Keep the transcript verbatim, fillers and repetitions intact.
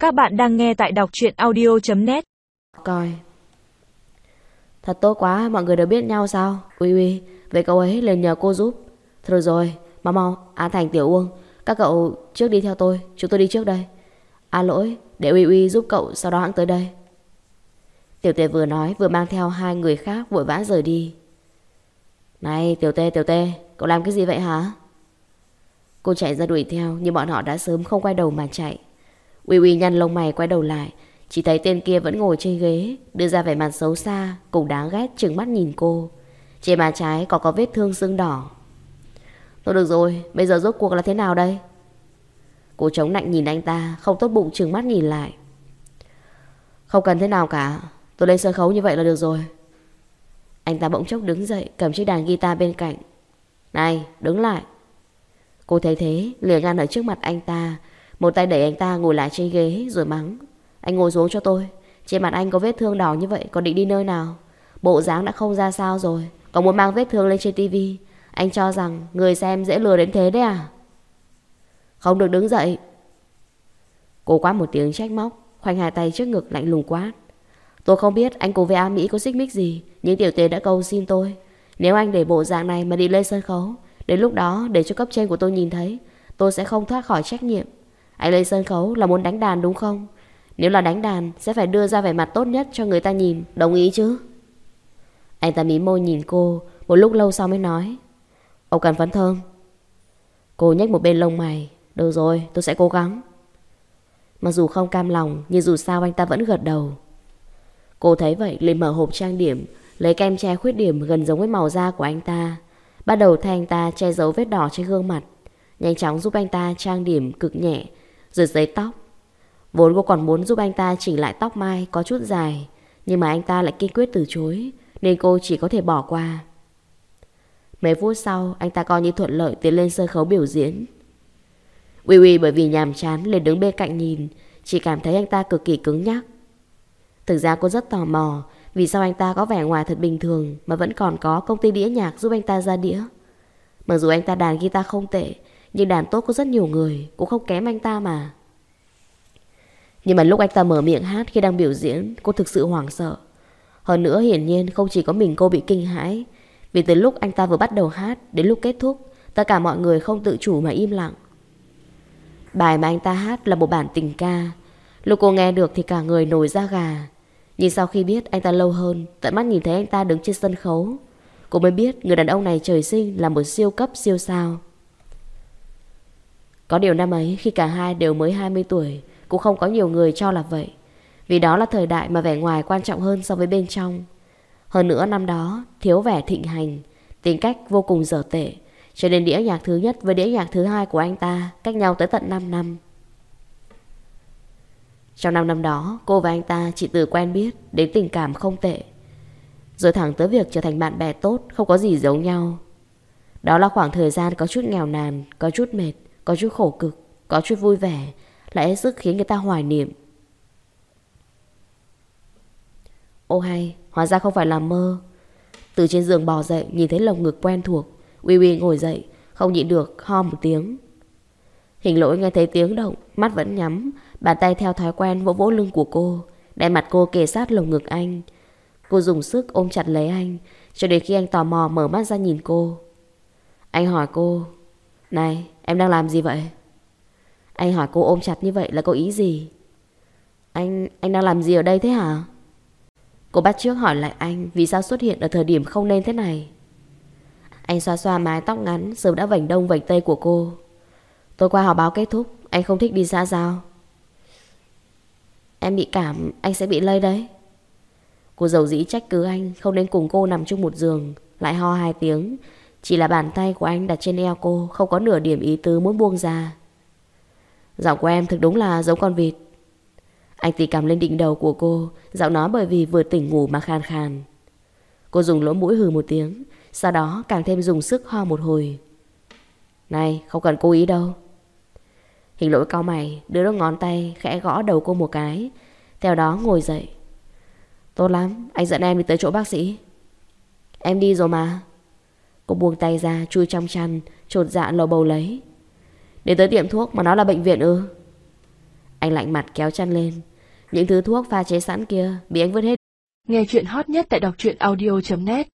Các bạn đang nghe tại đọc truyện audio chấm net. Coi. Thật tốt quá, mọi người đều biết nhau sao? Uy Uy, vậy cậu ấy liền nhờ cô giúp. Thôi rồi, mau mau, An Thành, Tiểu Uông, các cậu trước đi theo tôi, chúng tôi đi trước đây. À lỗi, để Uy Uy giúp cậu, sau đó hãng tới đây. Tiểu Tê vừa nói vừa mang theo hai người khác vội vã rời đi. Này Tiểu Tê, Tiểu Tê, cậu làm cái gì vậy hả? Cô chạy ra đuổi theo nhưng bọn họ đã sớm không quay đầu mà chạy. Uy Uy nhăn lông mày quay đầu lại, chỉ thấy tên kia vẫn ngồi trên ghế, đưa ra vẻ mặt xấu xa cùng đáng ghét trừng mắt nhìn cô. Trên má trái có có vết thương sưng đỏ. Thôi được rồi, bây giờ rốt cuộc là thế nào đây? Cô chống nạnh nhìn anh ta, không tốt bụng trừng mắt nhìn lại. Không cần thế nào cả, tôi lên sân khấu như vậy là được rồi. Anh ta bỗng chốc đứng dậy, cầm chiếc đàn guitar bên cạnh. Này, đứng lại. Cô thấy thế, liền ngăn ở trước mặt anh ta, một tay đẩy anh ta ngồi lại trên ghế rồi mắng. Anh ngồi xuống cho tôi, trên mặt anh có vết thương đỏ như vậy, còn định đi nơi nào? Bộ dáng đã không ra sao rồi, còn muốn mang vết thương lên trên tivi. Anh cho rằng người xem dễ lừa đến thế đấy à? Không được đứng dậy. Cô quát một tiếng trách móc, khoanh hai tay trước ngực lạnh lùng quát. Tôi không biết anh cùng với A Mỹ có xích mích gì, nhưng Tiểu Tề đã cầu xin tôi, nếu anh để bộ dạng này mà đi lên sân khấu, đến lúc đó để cho cấp trên của tôi nhìn thấy, tôi sẽ không thoát khỏi trách nhiệm. Anh lên sân khấu là muốn đánh đàn đúng không? Nếu là đánh đàn sẽ phải đưa ra vẻ mặt tốt nhất cho người ta nhìn, đồng ý chứ? Anh ta mím môi nhìn cô, một lúc lâu sau mới nói. Ông cần phấn thơm. Cô nhếch một bên lông mày. Được rồi, tôi sẽ cố gắng. Mặc dù không cam lòng, nhưng dù sao anh ta vẫn gật đầu. Cô thấy vậy liền mở hộp trang điểm, lấy kem che khuyết điểm gần giống với màu da của anh ta, bắt đầu thay anh ta che giấu vết đỏ trên gương mặt, nhanh chóng giúp anh ta trang điểm cực nhẹ, rồi giấy tóc. Vốn cô còn muốn giúp anh ta chỉnh lại tóc mai có chút dài, nhưng mà anh ta lại kiên quyết từ chối, nên cô chỉ có thể bỏ qua. Mấy phút sau, anh ta coi như thuận lợi tiến lên sân khấu biểu diễn. Uy Uy bởi vì nhàm chán liền đứng bên cạnh nhìn, chỉ cảm thấy anh ta cực kỳ cứng nhắc. Thực ra cô rất tò mò vì sao anh ta có vẻ ngoài thật bình thường mà vẫn còn có công ty đĩa nhạc giúp anh ta ra đĩa. Mặc dù anh ta đàn guitar không tệ, nhưng đàn tốt có rất nhiều người, cũng không kém anh ta mà. Nhưng mà lúc anh ta mở miệng hát khi đang biểu diễn, cô thực sự hoảng sợ. Hơn nữa hiển nhiên không chỉ có mình cô bị kinh hãi, vì từ lúc anh ta vừa bắt đầu hát đến lúc kết thúc, tất cả mọi người không tự chủ mà im lặng. Bài mà anh ta hát là một bản tình ca. Lúc cô nghe được thì cả người nổi da gà. Nhưng sau khi biết anh ta lâu hơn, tận mắt nhìn thấy anh ta đứng trên sân khấu, cô mới biết người đàn ông này trời sinh là một siêu cấp siêu sao. Có điều năm ấy khi cả hai đều mới hai mươi tuổi, cũng không có nhiều người cho là vậy, vì đó là thời đại mà vẻ ngoài quan trọng hơn so với bên trong. Hơn nữa năm đó thiếu vẻ thịnh hành, tính cách vô cùng dở tệ, cho nên đĩa nhạc thứ nhất với đĩa nhạc thứ hai của anh ta cách nhau tới tận năm năm. Trong năm năm đó, cô và anh ta chỉ từ quen biết đến tình cảm không tệ, rồi thẳng tới việc trở thành bạn bè tốt, không có gì giống nhau. Đó là khoảng thời gian có chút nghèo nàn, có chút mệt, có chút khổ cực, có chút vui vẻ, lại hết sức khiến người ta hoài niệm. Ô hay, hóa ra không phải là mơ. Từ trên giường bò dậy, nhìn thấy lồng ngực quen thuộc, Uy Uy ngồi dậy, không nhịn được ho một tiếng. Hình Lỗi nghe thấy tiếng động, mắt vẫn nhắm, bàn tay theo thói quen vỗ vỗ lưng của cô, đem mặt cô kề sát lồng ngực anh. Cô dùng sức ôm chặt lấy anh, cho đến khi anh tò mò mở mắt ra nhìn cô. Anh hỏi cô, này, em đang làm gì vậy? Anh hỏi cô ôm chặt như vậy là có ý gì? Anh, anh đang làm gì ở đây thế hả? Cô bắt chước hỏi lại anh vì sao xuất hiện ở thời điểm không nên thế này. Anh xoa xoa mái tóc ngắn sớm đã vành đông vành tây của cô. Tối qua họp báo kết thúc, anh không thích đi xã giao. Em bị cảm, anh sẽ bị lây đấy. Cô dầu dĩ trách cứ anh không nên cùng cô nằm chung một giường, lại ho hai tiếng. Chỉ là bàn tay của anh đặt trên eo cô, không có nửa điểm ý tứ muốn buông ra. Giọng của em thực đúng là giống con vịt. Anh tì cằm lên đỉnh đầu của cô, giọng nói bởi vì vừa tỉnh ngủ mà khàn khàn. Cô dùng lỗ mũi hừ một tiếng, sau đó càng thêm dùng sức ho một hồi. Này, không cần cố ý đâu. Hình Lỗi cau mày, đưa đốt ngón tay khẽ gõ đầu cô một cái, theo đó ngồi dậy. Tốt lắm, anh dẫn em đi tới chỗ bác sĩ. Em đi rồi mà. Cô buông tay ra, chui trong chăn, chột dạ lầu bầu lấy. Đến tới tiệm thuốc mà nó là bệnh viện ư? Anh lạnh mặt kéo chăn lên. Những thứ thuốc pha chế sẵn kia bị anh vứt hết. Nghe chuyện hot nhất tại đọc truyện audio chấm net.